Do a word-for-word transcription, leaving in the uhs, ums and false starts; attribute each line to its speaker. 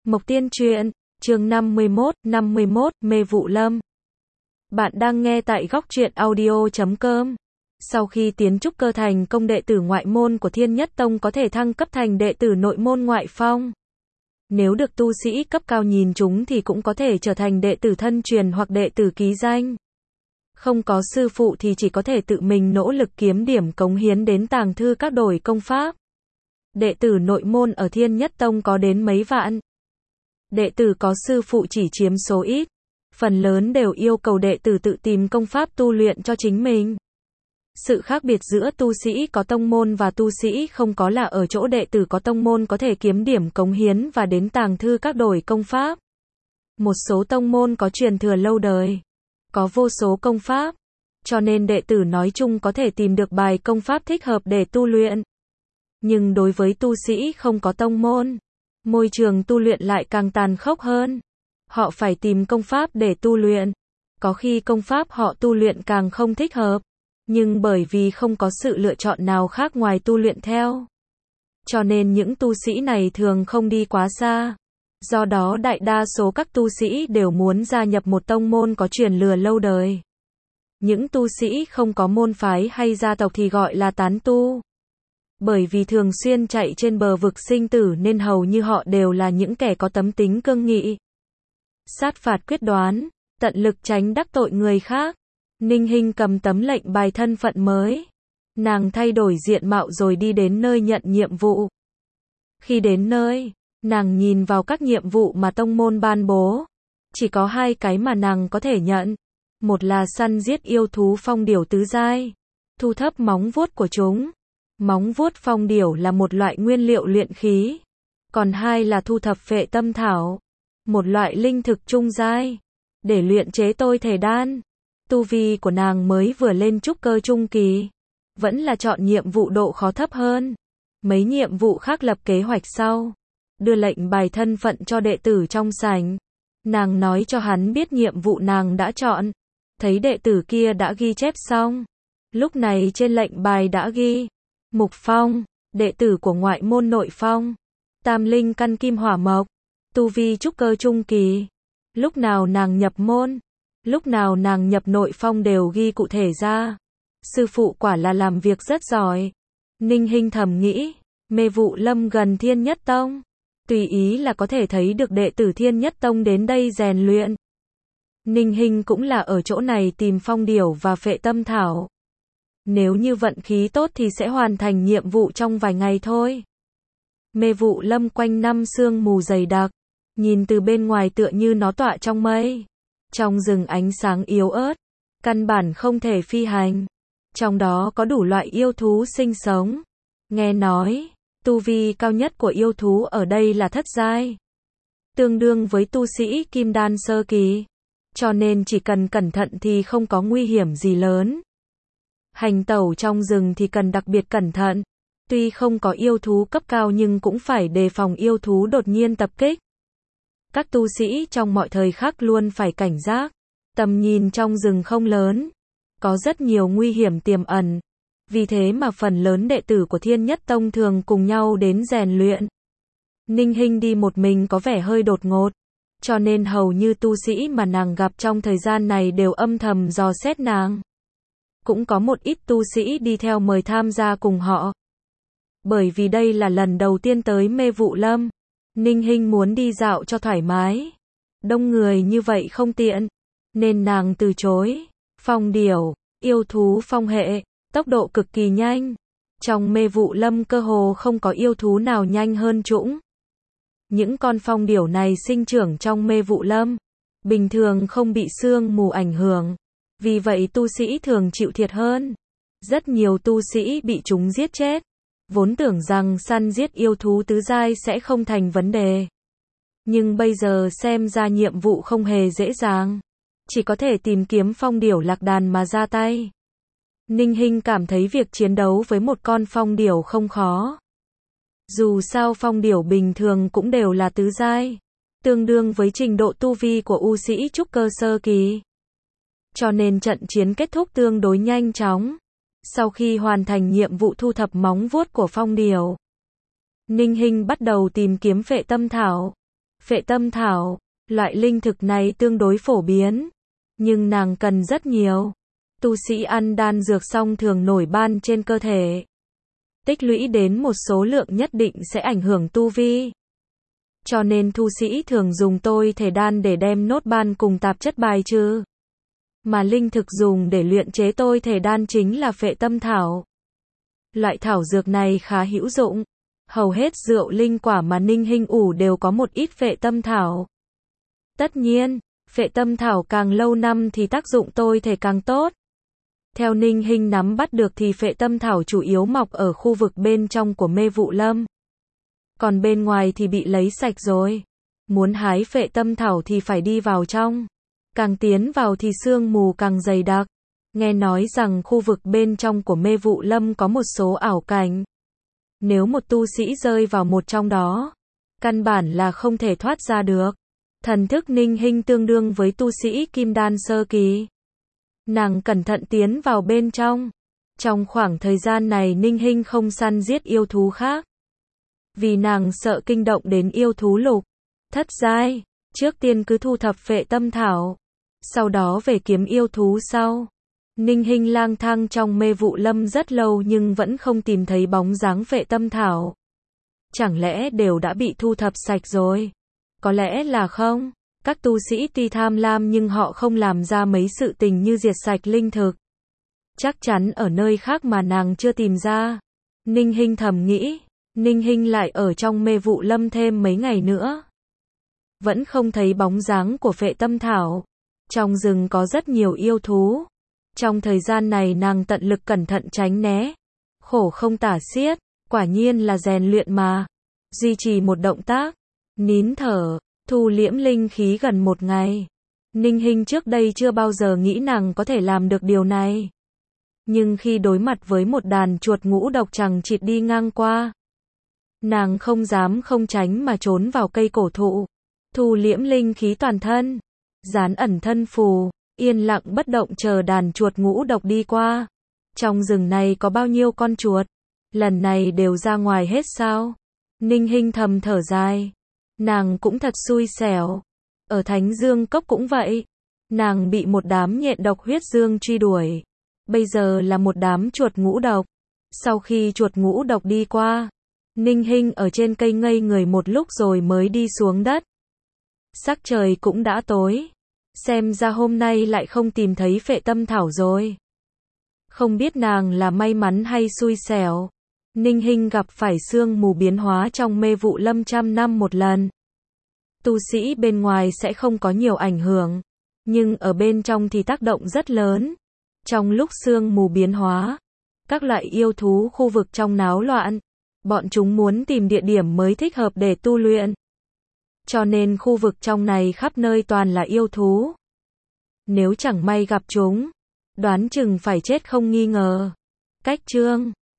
Speaker 1: Mộc Tiên Truyện, chương năm mươi mốt, năm mươi mốt, Mê Vụ Lâm. Bạn đang nghe tại góc truyện audio chấm com. Sau khi tiến trúc cơ thành công, đệ tử ngoại môn của Thiên Nhất Tông có thể thăng cấp thành đệ tử nội môn ngoại phong. Nếu được tu sĩ cấp cao nhìn chúng thì cũng có thể trở thành đệ tử thân truyền hoặc đệ tử ký danh. Không có sư phụ thì chỉ có thể tự mình nỗ lực kiếm điểm cống hiến đến tàng thư các đổi công pháp. Đệ tử nội môn ở Thiên Nhất Tông có đến mấy vạn. Đệ tử có sư phụ chỉ chiếm số ít. Phần lớn đều yêu cầu đệ tử tự tìm công pháp tu luyện cho chính mình. Sự khác biệt giữa tu sĩ có tông môn và tu sĩ không có là ở chỗ đệ tử có tông môn có thể kiếm điểm cống hiến và đến tàng thư các đổi công pháp. Một số tông môn có truyền thừa lâu đời, có vô số công pháp, cho nên đệ tử nói chung có thể tìm được bài công pháp thích hợp để tu luyện. Nhưng đối với tu sĩ không có tông môn, môi trường tu luyện lại càng tàn khốc hơn. Họ phải tìm công pháp để tu luyện. Có khi công pháp họ tu luyện càng không thích hợp, nhưng bởi vì không có sự lựa chọn nào khác ngoài tu luyện theo, cho nên những tu sĩ này thường không đi quá xa. Do đó đại đa số các tu sĩ đều muốn gia nhập một tông môn có truyền thừa lâu đời. Những tu sĩ không có môn phái hay gia tộc thì gọi là tán tu. Bởi vì thường xuyên chạy trên bờ vực sinh tử nên hầu như họ đều là những kẻ có tấm tính cương nghị, sát phạt quyết đoán, tận lực tránh đắc tội người khác. Ninh Hinh cầm tấm lệnh bài thân phận mới. Nàng thay đổi diện mạo rồi đi đến nơi nhận nhiệm vụ. Khi đến nơi, nàng nhìn vào các nhiệm vụ mà tông môn ban bố. Chỉ có hai cái mà nàng có thể nhận. Một là săn giết yêu thú phong điểu tứ giai, thu thập móng vuốt của chúng. Móng vuốt phong điểu là một loại nguyên liệu luyện khí. Còn hai là thu thập phệ tâm thảo, một loại linh thực trung giai, để luyện chế tôi thể đan. Tu vi của nàng mới vừa lên trúc cơ trung kỳ, vẫn là chọn nhiệm vụ độ khó thấp hơn. Mấy nhiệm vụ khác lập kế hoạch sau, đưa lệnh bài thân phận cho đệ tử trong sảnh. Nàng nói cho hắn biết nhiệm vụ nàng đã chọn. Thấy đệ tử kia đã ghi chép xong. Lúc này trên lệnh bài đã ghi Mục Phong, đệ tử của ngoại môn nội phong, tam linh căn kim hỏa mộc, tu vi trúc cơ trung kỳ. Lúc nào nàng nhập môn, lúc nào nàng nhập nội phong đều ghi cụ thể ra. Sư phụ quả là làm việc rất giỏi. Ninh Hinh thầm nghĩ, Mê Vụ Lâm gần Thiên Nhất Tông, tùy ý là có thể thấy được đệ tử Thiên Nhất Tông đến đây rèn luyện. Ninh Hinh cũng là ở chỗ này tìm phong điểu và phệ tâm thảo. Nếu như vận khí tốt thì sẽ hoàn thành nhiệm vụ trong vài ngày thôi. Mê Vụ Lâm quanh năm sương mù dày đặc, nhìn từ bên ngoài tựa như nó tọa trong mây. Trong rừng ánh sáng yếu ớt, căn bản không thể phi hành. Trong đó có đủ loại yêu thú sinh sống. Nghe nói, tu vi cao nhất của yêu thú ở đây là thất giai, tương đương với tu sĩ kim đan sơ kỳ. Cho nên chỉ cần cẩn thận thì không có nguy hiểm gì lớn. Hành tẩu trong rừng thì cần đặc biệt cẩn thận. Tuy không có yêu thú cấp cao nhưng cũng phải đề phòng yêu thú đột nhiên tập kích. Các tu sĩ trong mọi thời khắc luôn phải cảnh giác. Tầm nhìn trong rừng không lớn, có rất nhiều nguy hiểm tiềm ẩn. Vì thế mà phần lớn đệ tử của Thiên Nhất Tông thường cùng nhau đến rèn luyện. Ninh Hinh đi một mình có vẻ hơi đột ngột, cho nên hầu như tu sĩ mà nàng gặp trong thời gian này đều âm thầm dò xét nàng. Cũng có một ít tu sĩ đi theo mời tham gia cùng họ. Bởi vì đây là lần đầu tiên tới Mê Vụ Lâm, Ninh Hinh muốn đi dạo cho thoải mái. Đông người như vậy không tiện, nên nàng từ chối. Phong điểu, yêu thú phong hệ, tốc độ cực kỳ nhanh. Trong Mê Vụ Lâm cơ hồ không có yêu thú nào nhanh hơn chúng. Những con phong điểu này sinh trưởng trong Mê Vụ Lâm, bình thường không bị sương mù ảnh hưởng. Vì vậy tu sĩ thường chịu thiệt hơn. Rất nhiều tu sĩ bị chúng giết chết. Vốn tưởng rằng săn giết yêu thú tứ giai sẽ không thành vấn đề. Nhưng bây giờ xem ra nhiệm vụ không hề dễ dàng. Chỉ có thể tìm kiếm phong điểu lạc đàn mà ra tay. Ninh Hinh cảm thấy việc chiến đấu với một con phong điểu không khó. Dù sao phong điểu bình thường cũng đều là tứ giai, tương đương với trình độ tu vi của u sĩ trúc cơ sơ kỳ. Cho nên trận chiến kết thúc tương đối nhanh chóng. Sau khi hoàn thành nhiệm vụ thu thập móng vuốt của phong điểu, Ninh Hinh bắt đầu tìm kiếm phệ tâm thảo. Phệ tâm thảo, loại linh thực này tương đối phổ biến, nhưng nàng cần rất nhiều. Tu sĩ ăn đan dược xong thường nổi ban trên cơ thể. Tích lũy đến một số lượng nhất định sẽ ảnh hưởng tu vi. Cho nên tu sĩ thường dùng tôi thể đan để đem nốt ban cùng tạp chất bài trừ. Mà linh thực dùng để luyện chế tôi thể đan chính là phệ tâm thảo. Loại thảo dược này khá hữu dụng. Hầu hết rượu linh quả mà Ninh Hinh ủ đều có một ít phệ tâm thảo. Tất nhiên, phệ tâm thảo càng lâu năm thì tác dụng tôi thể càng tốt. Theo Ninh Hinh nắm bắt được thì phệ tâm thảo chủ yếu mọc ở khu vực bên trong của Mê Vụ Lâm. Còn bên ngoài thì bị lấy sạch rồi. Muốn hái phệ tâm thảo thì phải đi vào trong. Càng tiến vào thì sương mù càng dày đặc. Nghe nói rằng khu vực bên trong của Mê Vụ Lâm có một số ảo cảnh. Nếu một tu sĩ rơi vào một trong đó, căn bản là không thể thoát ra được. Thần thức Ninh Hinh tương đương với tu sĩ kim đan sơ kỳ. Nàng cẩn thận tiến vào bên trong. Trong khoảng thời gian này Ninh Hinh không săn giết yêu thú khác. Vì nàng sợ kinh động đến yêu thú lục, thất giai. Trước tiên cứ thu thập phệ tâm thảo. Sau đó về kiếm yêu thú sau. Ninh Hinh lang thang trong Mê Vụ Lâm rất lâu nhưng vẫn không tìm thấy bóng dáng phệ tâm thảo. Chẳng lẽ đều đã bị thu thập sạch rồi? Có lẽ là không. Các tu sĩ tuy tham lam nhưng họ không làm ra mấy sự tình như diệt sạch linh thực. Chắc chắn ở nơi khác mà nàng chưa tìm ra. Ninh Hinh thầm nghĩ. Ninh Hinh lại ở trong Mê Vụ Lâm thêm mấy ngày nữa. Vẫn không thấy bóng dáng của phệ tâm thảo. Trong rừng có rất nhiều yêu thú. Trong thời gian này nàng tận lực cẩn thận tránh né. Khổ không tả xiết, quả nhiên là rèn luyện mà. Duy trì một động tác, nín thở, thu liễm linh khí gần một ngày. Ninh Hinh trước đây chưa bao giờ nghĩ nàng có thể làm được điều này. Nhưng khi đối mặt với một đàn chuột ngũ độc chằng chịt đi ngang qua, nàng không dám không tránh mà trốn vào cây cổ thụ. Thu liễm linh khí toàn thân, dán ẩn thân phù. Yên lặng bất động chờ đàn chuột ngũ độc đi qua. Trong rừng này có bao nhiêu con chuột? Lần này đều ra ngoài hết sao? Ninh Hinh thầm thở dài. Nàng cũng thật xui xẻo. Ở Thánh Dương Cốc cũng vậy. Nàng bị một đám nhện độc huyết dương truy đuổi. Bây giờ là một đám chuột ngũ độc. Sau khi chuột ngũ độc đi qua, Ninh Hinh ở trên cây ngây người một lúc rồi mới đi xuống đất. Sắc trời cũng đã tối. Xem ra hôm nay lại không tìm thấy phệ tâm thảo rồi. Không biết nàng là may mắn hay xui xẻo. Ninh Hinh gặp phải sương mù biến hóa trong Mê Vụ Lâm trăm năm một lần. Tu sĩ bên ngoài sẽ không có nhiều ảnh hưởng, nhưng ở bên trong thì tác động rất lớn. Trong lúc sương mù biến hóa, các loại yêu thú khu vực trong náo loạn. Bọn chúng muốn tìm địa điểm mới thích hợp để tu luyện. Cho nên khu vực trong này khắp nơi toàn là yêu thú. Nếu chẳng may gặp chúng, đoán chừng phải chết không nghi ngờ. Cách chương